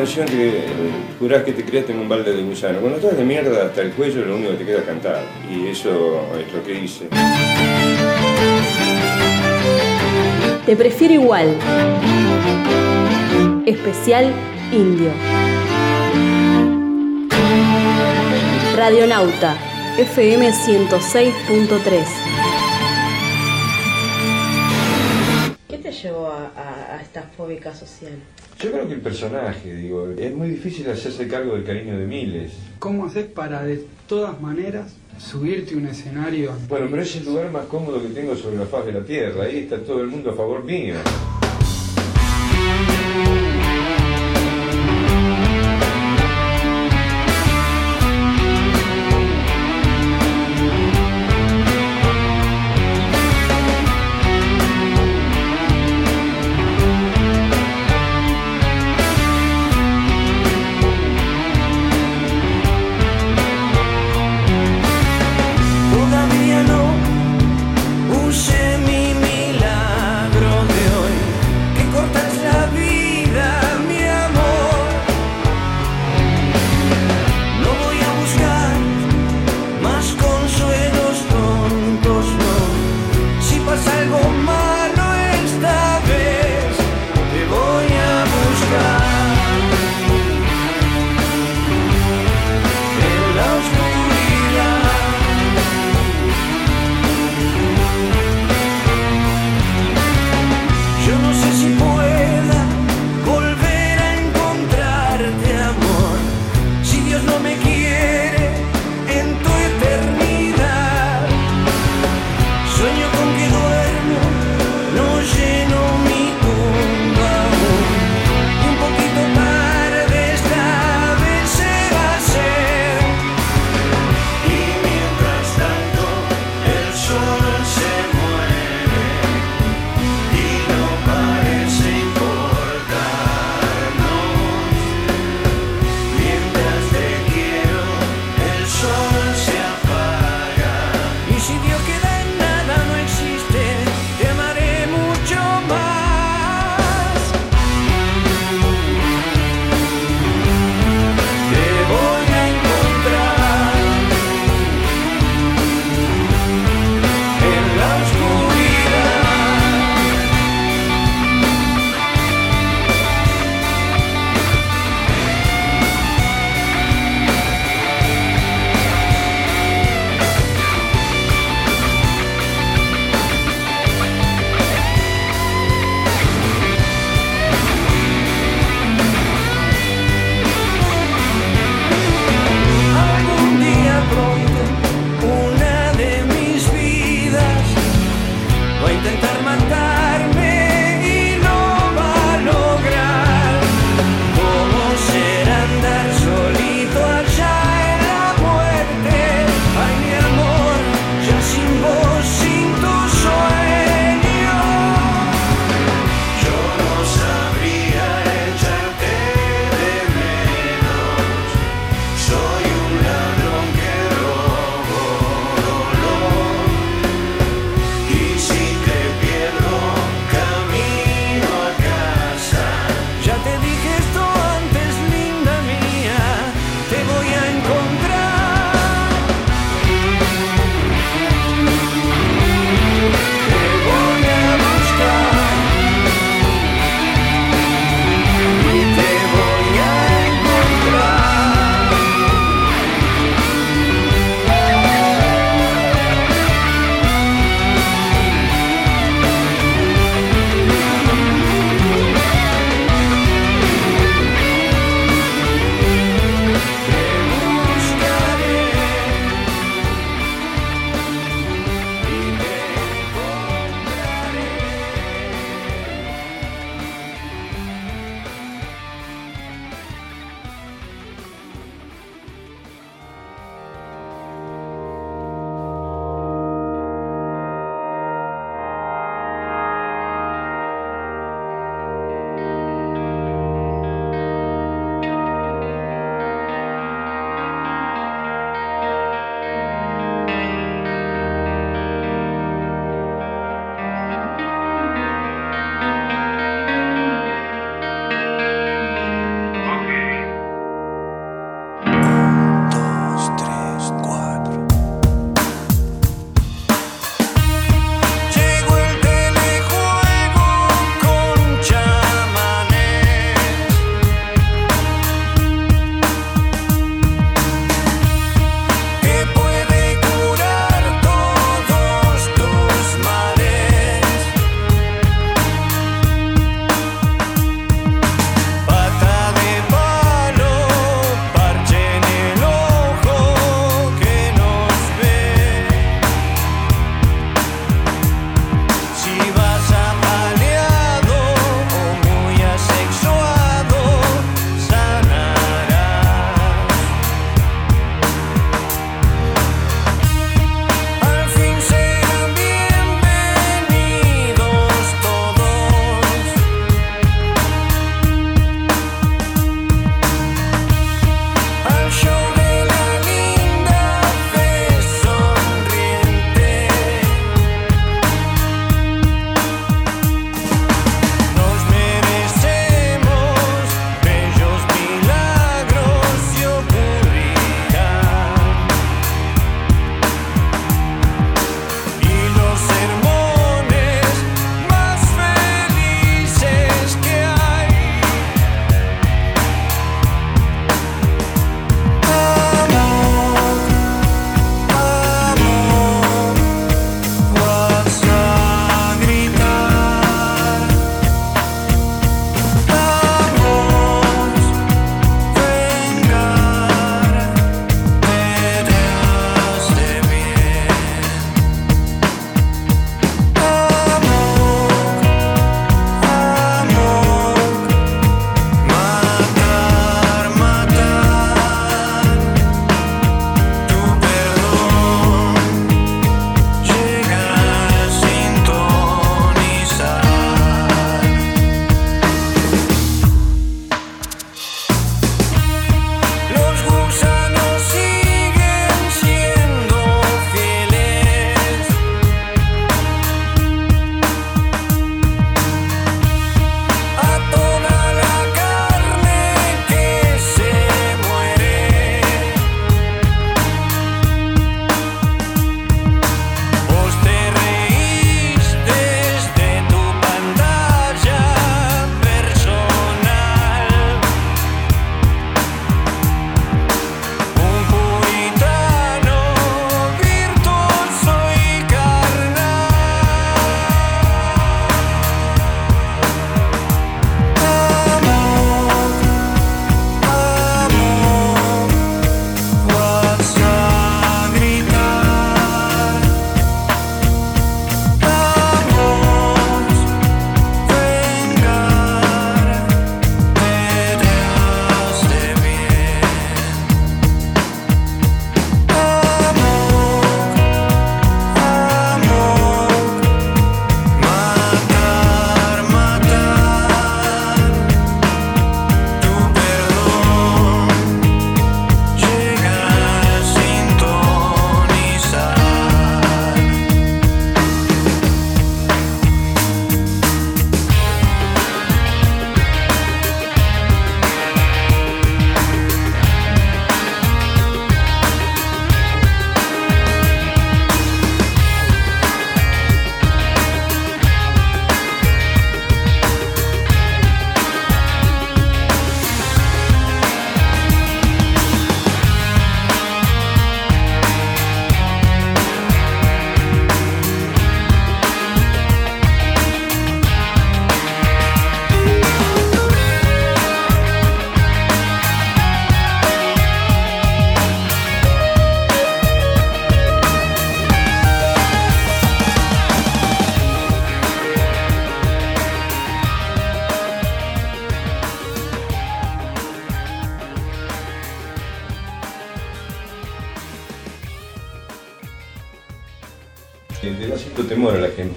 canción que jurás que te criaste en un balde de gusano. Cuando estás de mierda hasta el cuello, lo único que te queda es cantar. Y eso es lo que hice. Te prefiero igual. Especial Indio. Radionauta, FM 106.3. ¿Qué te llevó a esta fóbica social? Yo creo que el personaje, digo, es muy difícil hacerse cargo del cariño de miles. ¿Cómo haces para de todas maneras subirte a un escenario? Bueno, pero es el lugar más cómodo que tengo sobre la faz de la tierra. Ahí está todo el mundo a favor mío. Todavía no usé mi milagro de hoy.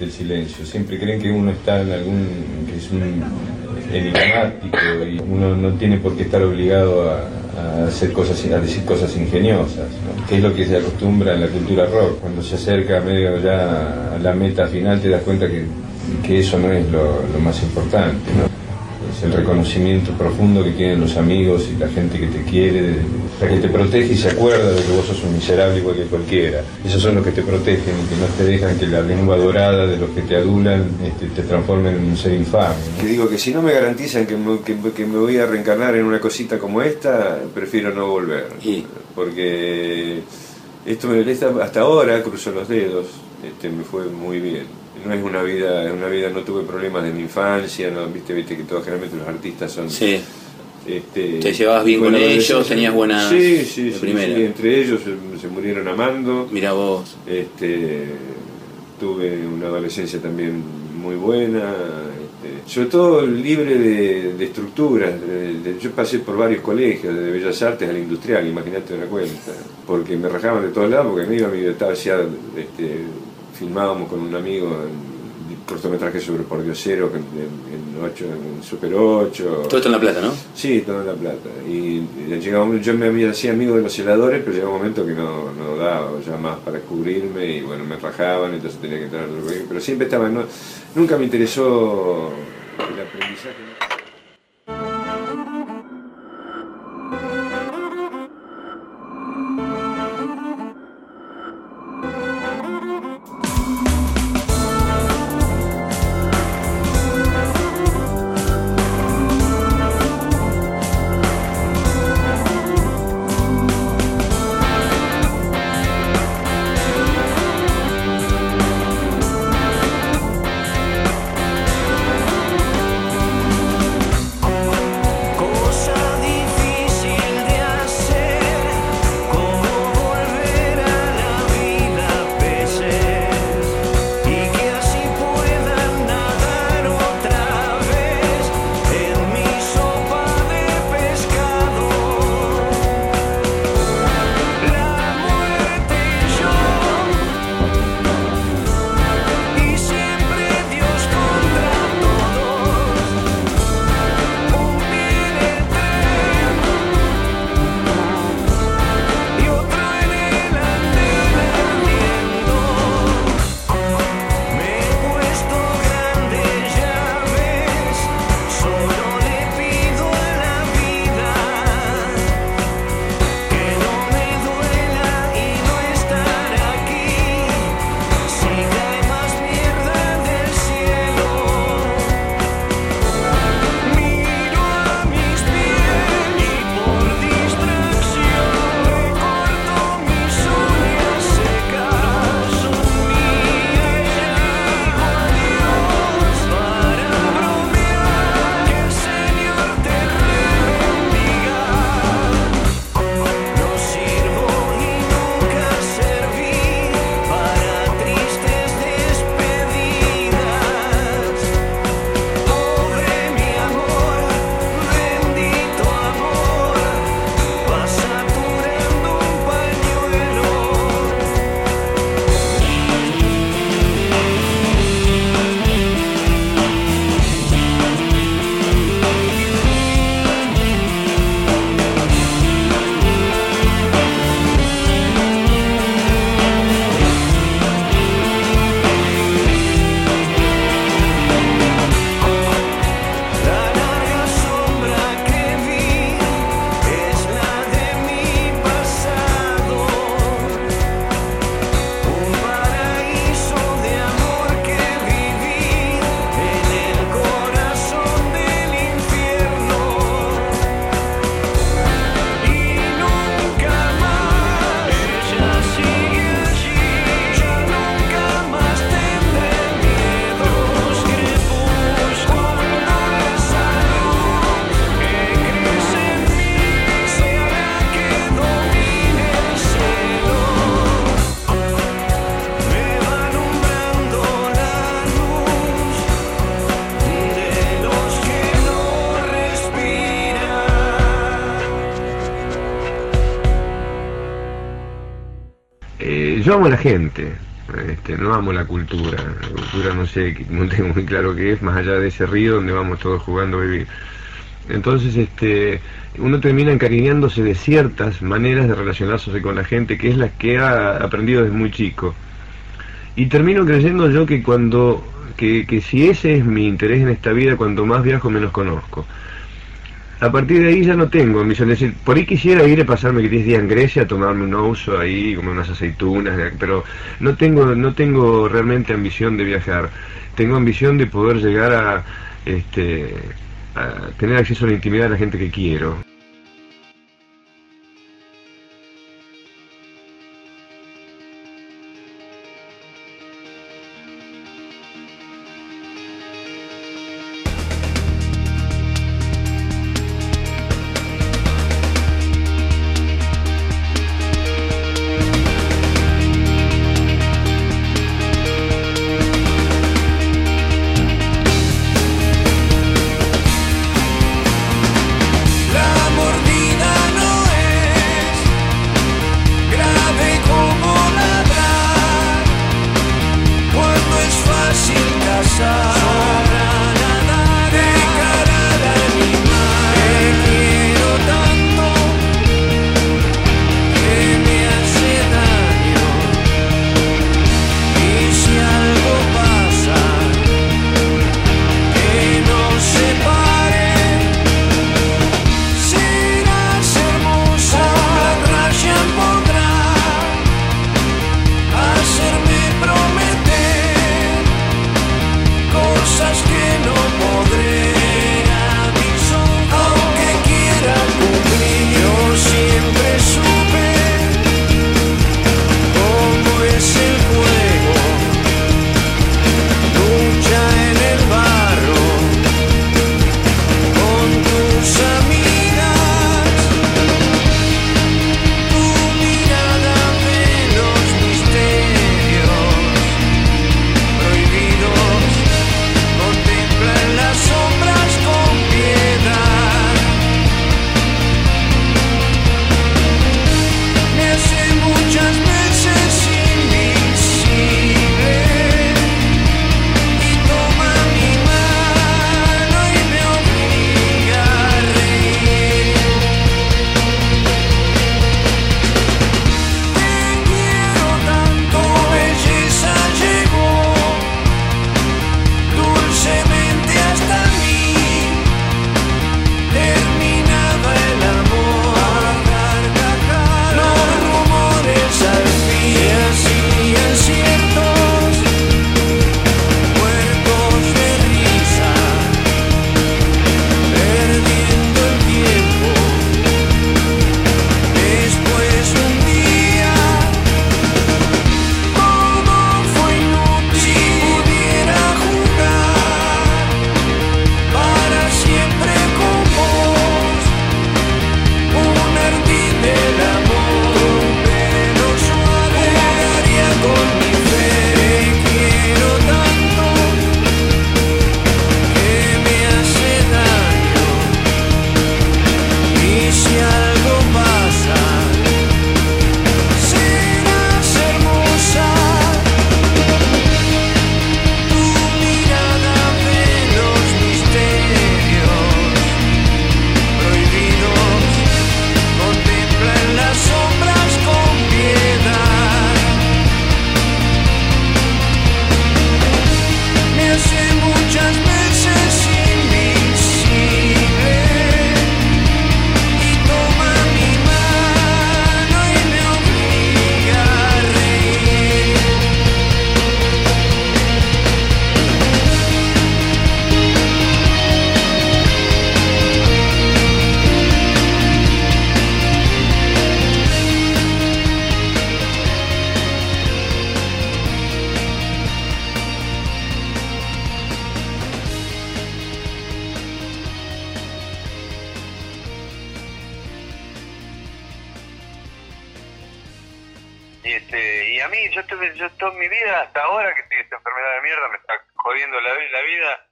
el silencio. Siempre creen que uno está en que es un enigmático y uno no tiene por qué estar obligado a hacer cosas, a decir cosas ingeniosas, ¿no? Que es lo que se acostumbra en la cultura rock. Cuando se acerca medio ya a la meta final te das cuenta que eso no es lo más importante, ¿no? Es el reconocimiento profundo que tienen los amigos y la gente que te quiere, la que te protege y se acuerda de que vos sos un miserable igual que cualquiera. Esos son los que te protegen y que no te dejan que la lengua dorada de los que te adulan te transforme en un ser infame, ¿no? Que digo que si no me garantizan que me voy a reencarnar en una cosita como esta, prefiero no volver. Porque hasta ahora, cruzo los dedos, me fue muy bien. No es una vida, no tuve problemas de mi infancia, no, viste que todos generalmente los artistas son... Sí. ¿Te llevabas bien con ellos? ¿Tenías buenas sí, primera? Sí, entre ellos se murieron amando. Mirá vos. Tuve una adolescencia también muy buena, sobre todo libre de estructuras. Yo pasé por varios colegios, desde Bellas Artes al Industrial, imagínate una cuenta, porque me rajaban de todos lados, porque me iba a mi filmábamos con un amigo en cortometraje sobre Pordiosero en Super 8. Todo esto en La Plata, ¿no? Sí, todo en La Plata. Y yo me hacía amigo de los celadores, pero llegaba un momento que no daba ya más para cubrirme y bueno, me rajaban, entonces tenía que entrar al colegio. Pero siempre estaba, nunca me interesó el aprendizaje. Yo amo a la gente, No amo la cultura. La cultura no sé, no tengo muy claro qué es, más allá de ese río donde vamos todos jugando a vivir. Entonces, uno termina encariñándose de ciertas maneras de relacionarse con la gente, que es las que ha aprendido desde muy chico. Y termino creyendo yo que que si ese es mi interés en esta vida, cuanto más viajo, menos conozco. A partir de ahí ya no tengo ambición, es decir, por ahí quisiera ir a pasarme 10 días en Grecia, tomarme un ouzo ahí, comer unas aceitunas, pero no tengo realmente ambición de viajar. Tengo ambición de poder llegar a tener acceso a la intimidad de la gente que quiero. Y a mí, yo toda mi vida, hasta ahora que tengo esta enfermedad de mierda, me está jodiendo la vida,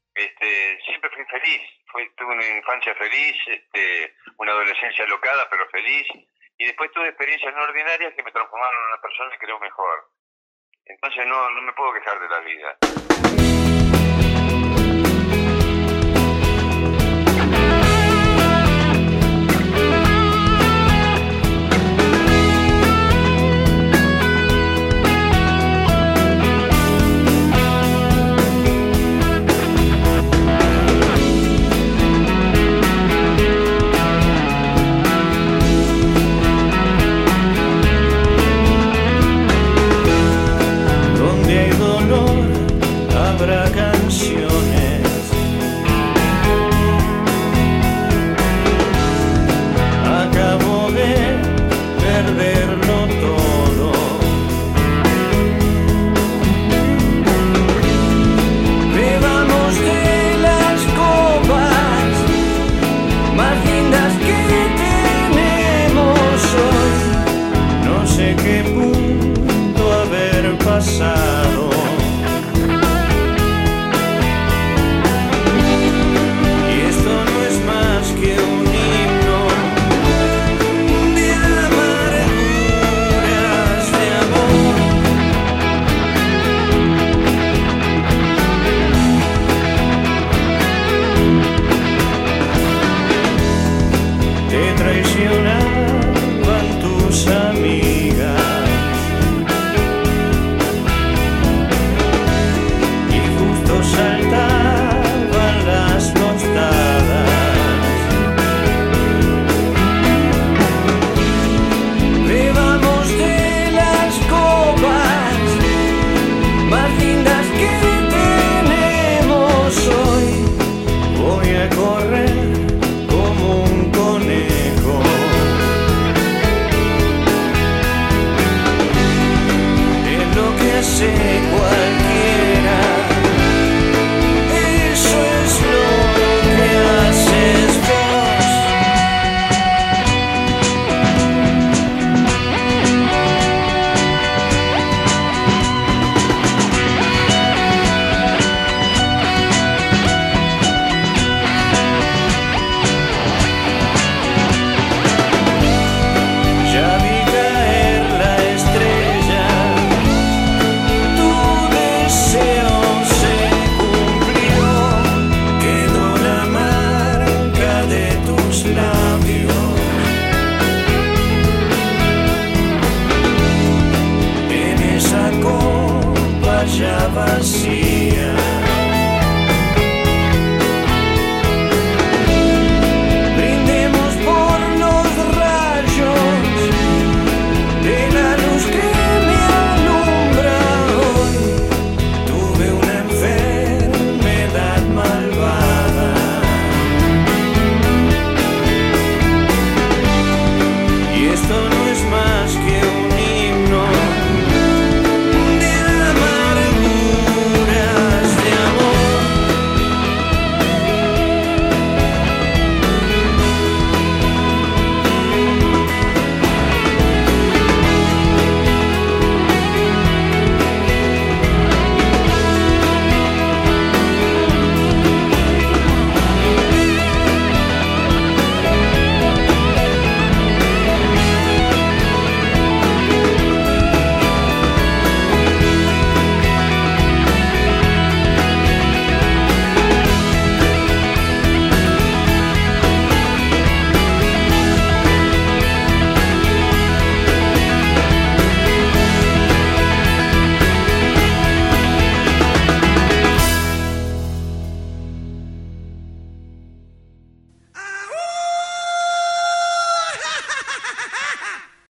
siempre fui feliz. Tuve una infancia feliz, una adolescencia locada, pero feliz. Y después tuve experiencias no ordinarias que me transformaron en una persona, creo, mejor. Entonces no me puedo quejar de la vida.